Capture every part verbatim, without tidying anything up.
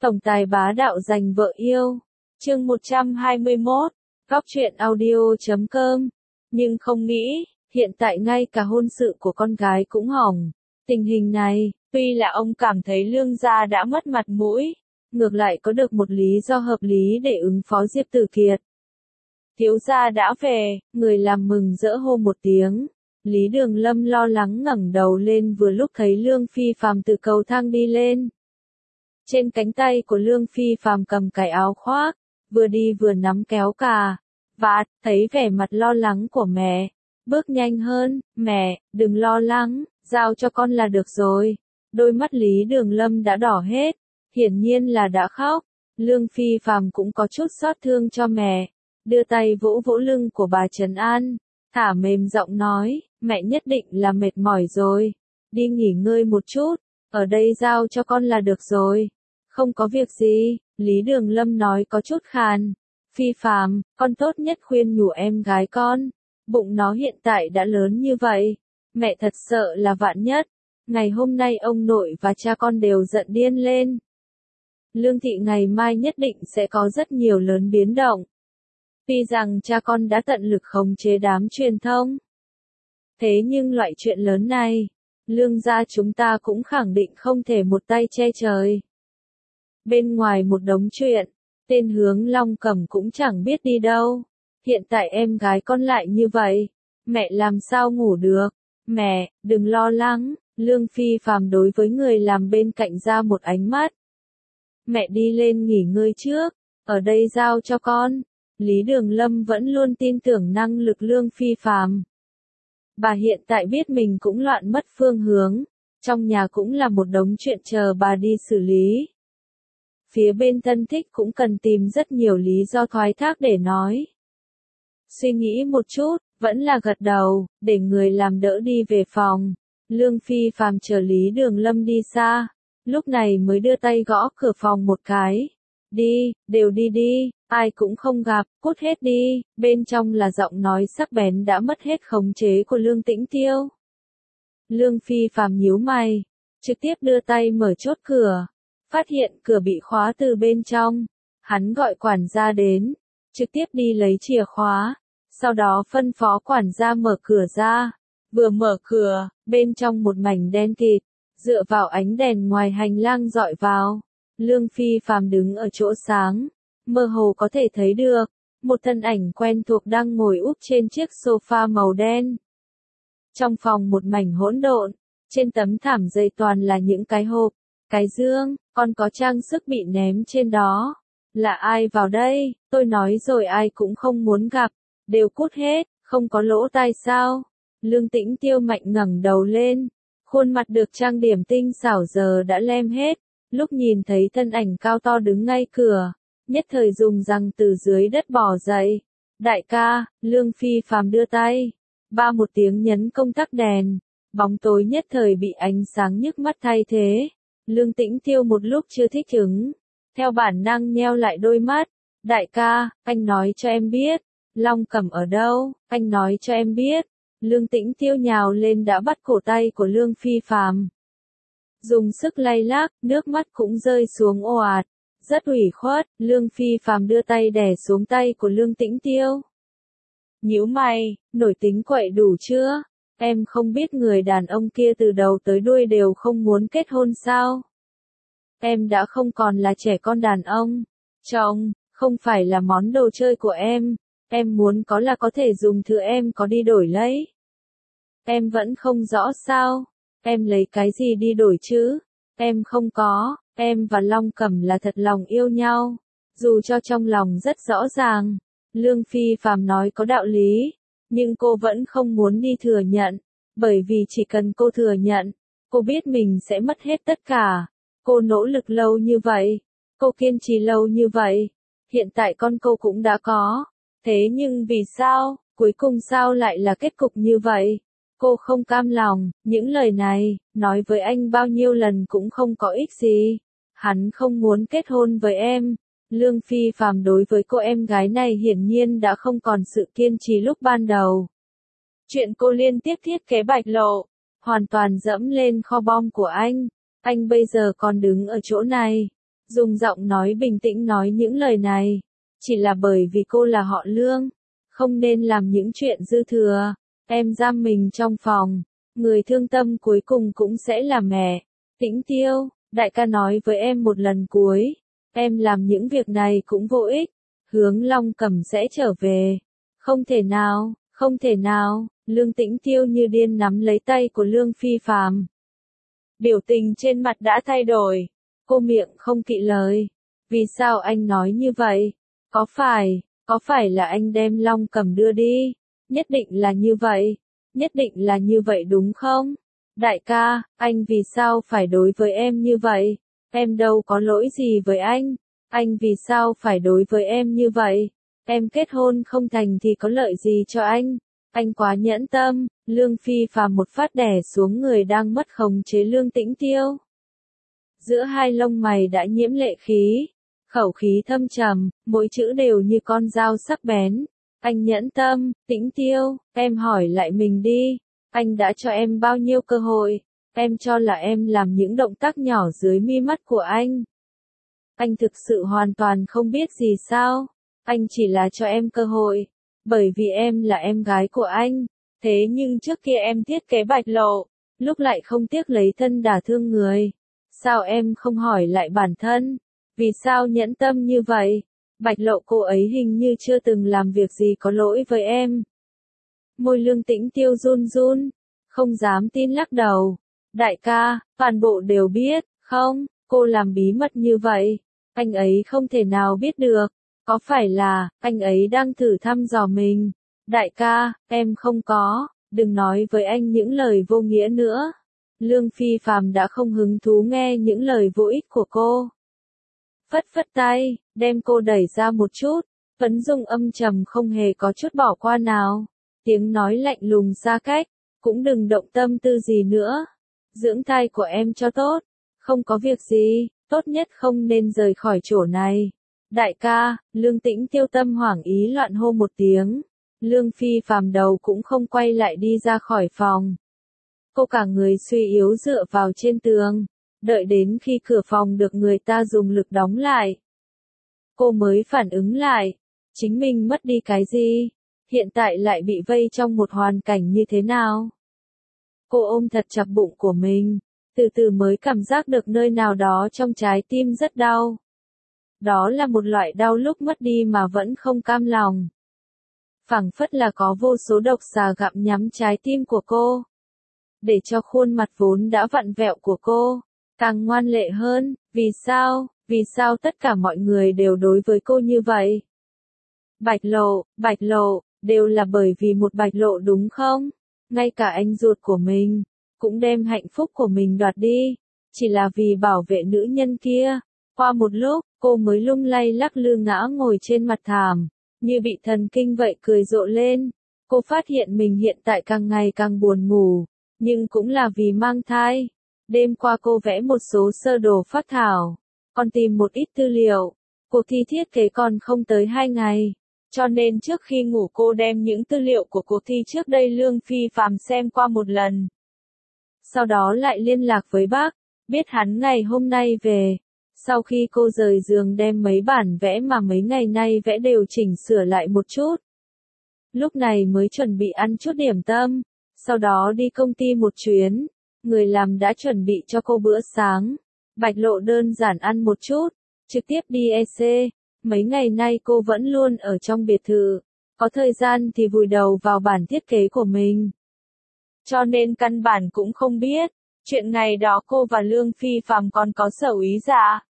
Tổng tài bá đạo giành vợ yêu. Chương một trăm hai mươi mốt. Góc truyện audio chấm com. Nhưng không nghĩ, hiện tại ngay cả hôn sự của con gái cũng hỏng. Tình hình này, tuy là ông cảm thấy Lương gia đã mất mặt mũi, ngược lại có được một lý do hợp lý để ứng phó Diệp Tử Kiệt. Thiếu gia đã về, người làm mừng rỡ hô một tiếng. Lý Đường Lâm lo lắng ngẩng đầu lên vừa lúc thấy Lương Phi Phàm từ cầu thang đi lên. Trên cánh tay của Lương Phi Phàm cầm cái áo khoác, vừa đi vừa nắm kéo cà vạt, thấy vẻ mặt lo lắng của mẹ, bước nhanh hơn, mẹ, đừng lo lắng, giao cho con là được rồi. Đôi mắt Lý Đường Lâm đã đỏ hết, hiển nhiên là đã khóc. Lương Phi Phàm cũng có chút xót thương cho mẹ, đưa tay vỗ vỗ lưng của bà trấn an, thả mềm giọng nói, mẹ nhất định là mệt mỏi rồi, đi nghỉ ngơi một chút, ở đây giao cho con là được rồi. Không có việc gì, Lý Đường Lâm nói có chút khàn. Phi Phàm, con tốt nhất khuyên nhủ em gái con, bụng nó hiện tại đã lớn như vậy, mẹ thật sợ là vạn nhất. Ngày hôm nay ông nội và cha con đều giận điên lên. Lương thị ngày mai nhất định sẽ có rất nhiều lớn biến động. Tuy rằng cha con đã tận lực khống chế đám truyền thông, thế nhưng loại chuyện lớn này, Lương gia chúng ta cũng khẳng định không thể một tay che trời. Bên ngoài một đống chuyện, tên Hướng Long Cẩm cũng chẳng biết đi đâu. Hiện tại em gái con lại như vậy, mẹ làm sao ngủ được. Mẹ, đừng lo lắng, Lương Phi Phàm đối với người làm bên cạnh ra một ánh mắt. Mẹ đi lên nghỉ ngơi trước, ở đây giao cho con. Lý Đường Lâm vẫn luôn tin tưởng năng lực Lương Phi Phàm. Bà hiện tại biết mình cũng loạn mất phương hướng, trong nhà cũng là một đống chuyện chờ bà đi xử lý. Phía bên thân thích cũng cần tìm rất nhiều lý do thoái thác để nói. Suy nghĩ một chút, vẫn là gật đầu, để người làm đỡ đi về phòng. Lương Phi Phàm chờ Lý Đường Lâm đi xa, lúc này mới đưa tay gõ cửa phòng một cái. Đi, đều đi đi, ai cũng không gặp, cút hết đi. Bên trong là giọng nói sắc bén đã mất hết khống chế của Lương Tĩnh Tiêu. Lương Phi Phàm nhíu mày, trực tiếp đưa tay mở chốt cửa. Phát hiện cửa bị khóa từ bên trong, hắn gọi quản gia đến, trực tiếp đi lấy chìa khóa, sau đó phân phó quản gia mở cửa ra. Vừa mở cửa, bên trong một mảnh đen kịt, dựa vào ánh đèn ngoài hành lang dọi vào, Lương Phi Phàm đứng ở chỗ sáng, mơ hồ có thể thấy được một thân ảnh quen thuộc đang ngồi úp trên chiếc sofa màu đen. Trong phòng một mảnh hỗn độn, trên tấm thảm dày toàn là những cái hộp, cái dương, còn có trang sức bị ném trên đó. Là ai vào đây? Tôi nói rồi ai cũng không muốn gặp, đều cút hết, không có lỗ tai sao? Lương Tĩnh Tiêu mạnh ngẩng đầu lên, khuôn mặt được trang điểm tinh xảo giờ đã lem hết, lúc nhìn thấy thân ảnh cao to đứng ngay cửa, nhất thời dùng răng từ dưới đất bò dậy. Đại ca, Lương Phi Phàm đưa tay, ba một tiếng nhấn công tắc đèn, bóng tối nhất thời bị ánh sáng nhức mắt thay thế. Lương Tĩnh Tiêu một lúc chưa thích ứng, theo bản năng nheo lại đôi mắt. Đại ca, anh nói cho em biết, Long Cẩm ở đâu, anh nói cho em biết. Lương Tĩnh Tiêu nhào lên đã bắt cổ tay của Lương Phi Phàm, dùng sức lay lắc, nước mắt cũng rơi xuống ồ ạt, rất ủy khuất. Lương Phi Phàm đưa tay đè xuống tay của Lương Tĩnh Tiêu. Nhíu mày, nổi tính quậy đủ chưa? Em không biết người đàn ông kia từ đầu tới đuôi đều không muốn kết hôn sao? Em đã không còn là trẻ con đàn ông. Chồng, không phải là món đồ chơi của em. Em muốn có là có thể dùng thứ em có đi đổi lấy. Em vẫn không rõ sao? Em lấy cái gì đi đổi chứ? Em không có, em và Long Cẩm là thật lòng yêu nhau. Dù cho trong lòng rất rõ ràng. Lương Phi Phàm nói có đạo lý. Nhưng cô vẫn không muốn đi thừa nhận, bởi vì chỉ cần cô thừa nhận, cô biết mình sẽ mất hết tất cả. Cô nỗ lực lâu như vậy, cô kiên trì lâu như vậy, hiện tại con cô cũng đã có. Thế nhưng vì sao, cuối cùng sao lại là kết cục như vậy? Cô không cam lòng, những lời này, nói với anh bao nhiêu lần cũng không có ích gì. Hắn không muốn kết hôn với em. Lương Phi Phàm đối với cô em gái này hiển nhiên đã không còn sự kiên trì lúc ban đầu. Chuyện cô liên tiếp thiết kế bạch lộ, hoàn toàn dẫm lên kho bom của anh. Anh bây giờ còn đứng ở chỗ này, Dùng giọng nói bình tĩnh nói những lời này. Chỉ là bởi vì cô là họ Lương. Không nên làm những chuyện dư thừa. Em giam mình trong phòng. Người thương tâm cuối cùng cũng sẽ là mẹ. Tĩnh Tiêu, đại ca nói với em một lần cuối. Em làm những việc này cũng vô ích. Hướng Long Cầm sẽ trở về. Không thể nào, không thể nào. Lương Tĩnh Tiêu như điên nắm lấy tay của Lương Phi Phàm. Biểu tình trên mặt đã thay đổi. Cô miệng không kỵ lời. Vì sao anh nói như vậy? Có phải, có phải là anh đem Long Cầm đưa đi? Nhất định là như vậy. Nhất định là như vậy đúng không? Đại ca, anh vì sao phải đối với em như vậy? Em đâu có lỗi gì với anh. Anh vì sao phải đối với em như vậy? Em kết hôn không thành thì có lợi gì cho anh? Anh quá nhẫn tâm. Lương Phi Phàm một phát đè xuống người đang mất khống chế Lương Tĩnh Tiêu. Giữa hai lông mày đã nhiễm lệ khí. Khẩu khí thâm trầm, mỗi chữ đều như con dao sắc bén. Anh nhẫn tâm, Tĩnh Tiêu, em hỏi lại mình đi. Anh đã cho em bao nhiêu cơ hội? Em cho là em làm những động tác nhỏ dưới mi mắt của anh. Anh thực sự hoàn toàn không biết gì sao? Anh chỉ là cho em cơ hội. Bởi vì em là em gái của anh. Thế nhưng trước kia em thiết kế bạch lộ. Lúc lại không tiếc lấy thân đả thương người. Sao em không hỏi lại bản thân? Vì sao nhẫn tâm như vậy? Bạch lộ cô ấy hình như chưa từng làm việc gì có lỗi với em. Môi Lương Tĩnh Tiêu run run. Không dám tin lắc đầu. Đại ca, toàn bộ đều biết, không? Cô làm bí mật như vậy. Anh ấy không thể nào biết được. Có phải là, anh ấy đang thử thăm dò mình? Đại ca, em không có. Đừng nói với anh những lời vô nghĩa nữa. Lương Phi Phàm đã không hứng thú nghe những lời vô ích của cô. Phất phất tay, đem cô đẩy ra một chút. Vấn Dung âm trầm không hề có chút bỏ qua nào. Tiếng nói lạnh lùng xa cách. Cũng đừng động tâm tư gì nữa. Dưỡng thai của em cho tốt. Không có việc gì, tốt nhất không nên rời khỏi chỗ này. Đại ca, Lương Tĩnh Tiêu tâm hoảng ý loạn hô một tiếng. Lương Phi Phàm đầu cũng không quay lại đi ra khỏi phòng. Cô cả người suy yếu dựa vào trên tường. Đợi đến khi cửa phòng được người ta dùng lực đóng lại. Cô mới phản ứng lại. Chính mình mất đi cái gì? Hiện tại lại bị vây trong một hoàn cảnh như thế nào? Cô ôm thật chặt bụng của mình. Từ từ mới cảm giác được nơi nào đó trong trái tim rất đau. Đó là một loại đau lúc mất đi mà vẫn không cam lòng. Phảng phất là có vô số độc xà gặm nhắm trái tim của cô. Để cho khuôn mặt vốn đã vặn vẹo của cô càng ngoan lệ hơn. Vì sao, vì sao tất cả mọi người đều đối với cô như vậy? Bạch lộ, bạch lộ, đều là bởi vì một bạch lộ đúng không? Ngay cả anh ruột của mình, cũng đem hạnh phúc của mình đoạt đi. Chỉ là vì bảo vệ nữ nhân kia. Qua một lúc, cô mới lung lay lắc lư ngã ngồi trên mặt thảm. Như bị thần kinh vậy cười rộ lên. Cô phát hiện mình hiện tại càng ngày càng buồn ngủ. Nhưng cũng là vì mang thai. Đêm qua cô vẽ một số sơ đồ phác thảo. Còn tìm một ít tư liệu. Cuộc thi thiết kế còn không tới hai ngày. Cho nên trước khi ngủ cô đem những tư liệu của cuộc thi trước đây Lương Phi Phàm xem qua một lần. Sau đó lại liên lạc với bác. Biết hắn ngày hôm nay về. Sau khi cô rời giường đem mấy bản vẽ mà mấy ngày nay vẽ đều chỉnh sửa lại một chút. Lúc này mới chuẩn bị ăn chút điểm tâm. Sau đó đi công ty một chuyến. Người làm đã chuẩn bị cho cô bữa sáng. Bạch lộ đơn giản ăn một chút. Trực tiếp đi e xê. Mấy ngày nay cô vẫn luôn ở trong biệt thự. Có thời gian thì vùi đầu vào bản thiết kế của mình. Cho nên căn bản cũng không biết. Chuyện ngày đó cô và Lương Phi Phàm còn có sở úy dạ.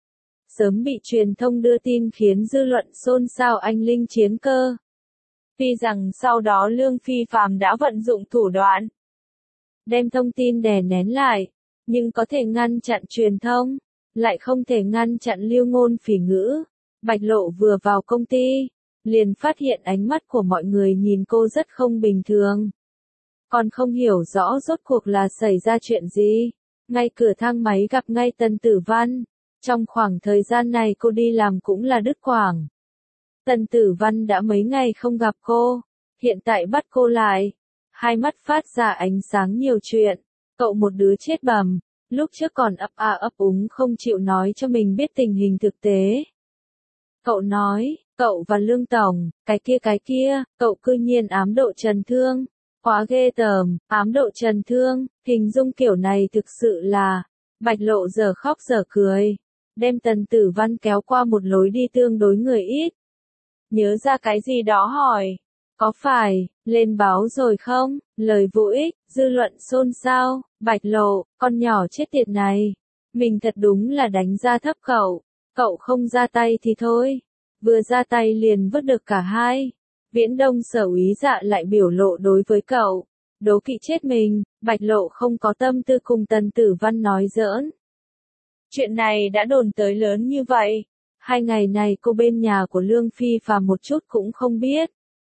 Sớm bị truyền thông đưa tin khiến dư luận xôn xao anh linh chiến cơ. Tuy rằng sau đó Lương Phi Phàm đã vận dụng thủ đoạn. Đem thông tin đè nén lại. Nhưng có thể ngăn chặn truyền thông. Lại không thể ngăn chặn lưu ngôn phỉ ngữ. Bạch lộ vừa vào công ty. Liền phát hiện ánh mắt của mọi người nhìn cô rất không bình thường. Còn không hiểu rõ rốt cuộc là xảy ra chuyện gì. Ngay cửa thang máy gặp ngay Tần Tử Văn. Trong khoảng thời gian này cô đi làm cũng là đứt quãng. Tần Tử Văn đã mấy ngày không gặp cô. Hiện tại bắt cô lại. Hai mắt phát ra ánh sáng nhiều chuyện. Cậu một đứa chết bầm. lúc trước còn ấp a ấp úng không chịu nói cho mình biết tình hình thực tế. Cậu nói, cậu và Lương Tổng, cái kia cái kia, cậu cư nhiên ám độ Trần Thương. Quá ghê tởm, ám độ Trần Thương, hình dung kiểu này thực sự là, Bạch Lộ giờ khóc giờ cười, đem Tần Tử Văn kéo qua một lối đi tương đối người ít. Nhớ ra cái gì đó hỏi, có phải, lên báo rồi không, lời vô ích, dư luận xôn xao, Bạch Lộ, con nhỏ chết tiệt này, mình thật đúng là đánh giá thấp cậu, cậu không ra tay thì thôi, vừa ra tay liền vứt được cả hai. Viễn Đông Sở úy Dạ lại biểu lộ đối với cậu, đố kỵ chết mình, Bạch Lộ không có tâm tư cùng Tần Tử Văn nói giỡn. Chuyện này đã đồn tới lớn như vậy, hai ngày này cô bên nhà của Lương Phi và một chút cũng không biết.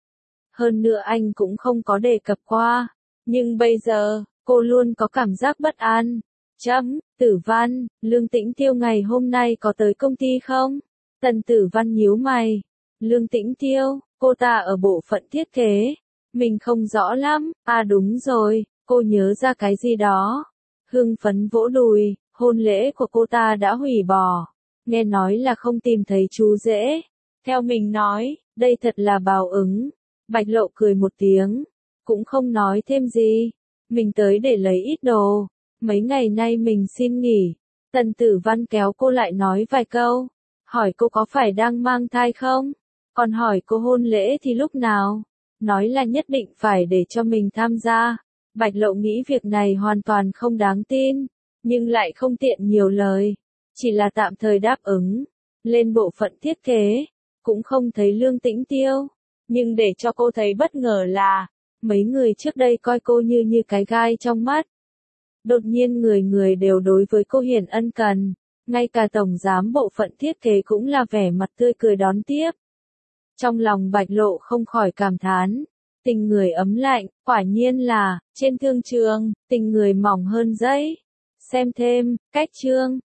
Hơn nữa anh cũng không có đề cập qua, nhưng bây giờ, cô luôn có cảm giác bất an. Chấm, Tử Văn, Lương Tĩnh Tiêu ngày hôm nay có tới công ty không? Tần Tử Văn nhíu mày. Lương Tĩnh Tiêu, cô ta ở bộ phận thiết kế. Mình không rõ lắm, à đúng rồi, cô nhớ ra cái gì đó. Hưng phấn vỗ đùi, hôn lễ của cô ta đã hủy bỏ. Nghe nói là không tìm thấy chú rể. Theo mình nói, đây thật là báo ứng. Bạch Lộ cười một tiếng, cũng không nói thêm gì. Mình tới để lấy ít đồ. Mấy ngày nay mình xin nghỉ. Tần Tử Văn kéo cô lại nói vài câu. Hỏi cô có phải đang mang thai không? Còn hỏi cô hôn lễ thì lúc nào? Nói là nhất định phải để cho mình tham gia. Bạch Lộ nghĩ việc này hoàn toàn không đáng tin, nhưng lại không tiện nhiều lời. Chỉ là tạm thời đáp ứng. Lên bộ phận thiết kế, cũng không thấy Lương Tĩnh Tiêu. Nhưng để cho cô thấy bất ngờ là, mấy người trước đây coi cô như như cái gai trong mắt. Đột nhiên người người đều đối với cô hiển ân cần. Ngay cả tổng giám bộ phận thiết kế cũng là vẻ mặt tươi cười đón tiếp. Trong lòng Bạch Lộ không khỏi cảm thán. Tình người ấm lạnh, quả nhiên là, trên thương trường, tình người mỏng hơn giấy. Xem thêm, cách chương.